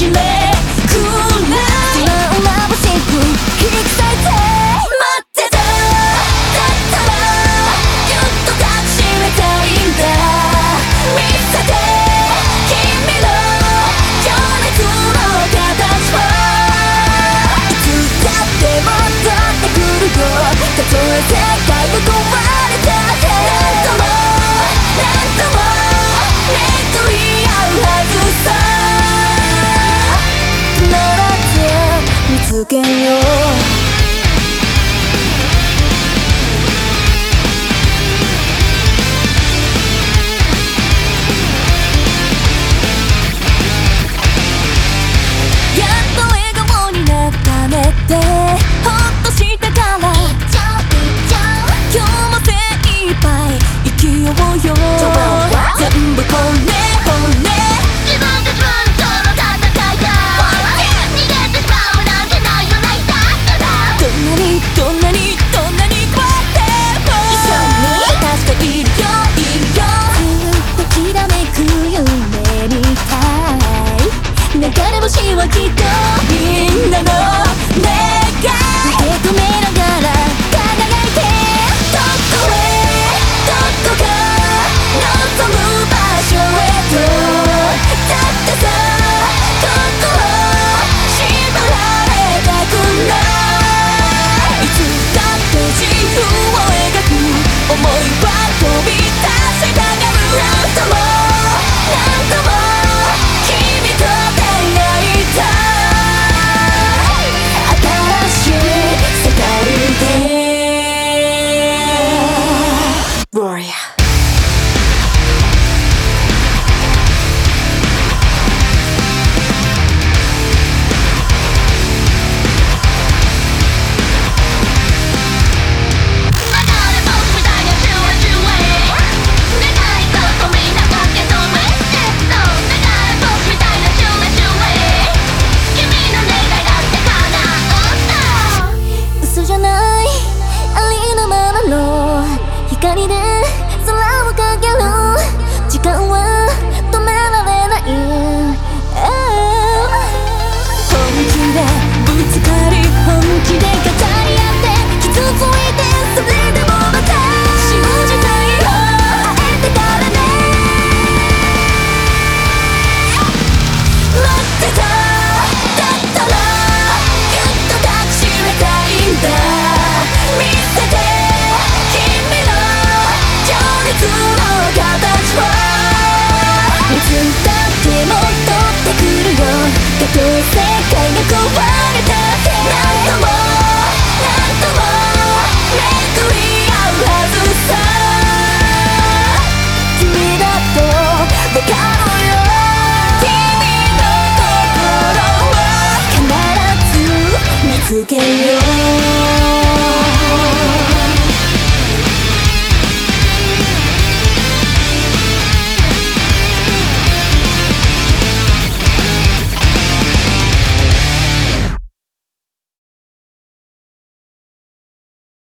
しめくらい眩しく引き裂いて待ってた。だったらぎゅっと抱きしめたいんだ。見せて君の情熱の形はいつだって戻ってくるよ。たとえ世界が壊れたって何度も何度も巡り合うはずさ。ならって見つけよう。やっと笑顔になったねってほっとしたから今日も精一杯生きようよ。全部これ自分で自分との戦いだ。逃げてしまうなんてないよないだったらどんなにどんなにどんなに怖くても一緒に確かいるよいるよ。ずっときらめく夢みたい。流れ星はきっとみんなの願い受け止めながら輝いてどこへどこか望む場所へと。だってさ心縛られたくない。いつだって自由を描く想いは飛び出したがる。何度も何度も君と出会いたい。新しい世界で Warrior。嘘じゃないありのままの光で空をかける。時間は止められない。本気でぶつかり本気で語り合って傷ついてそれでもまた信じたいよ会えてからね。待ってた。だったらぎゅっと抱きしめたいんだ。見せて君の情熱の形はいつだって戻ってくるよ。たとえ世界が壊れたって何度も何度も巡り合うはずさ。君だってわかるよ。君の心は必ず見つけよう。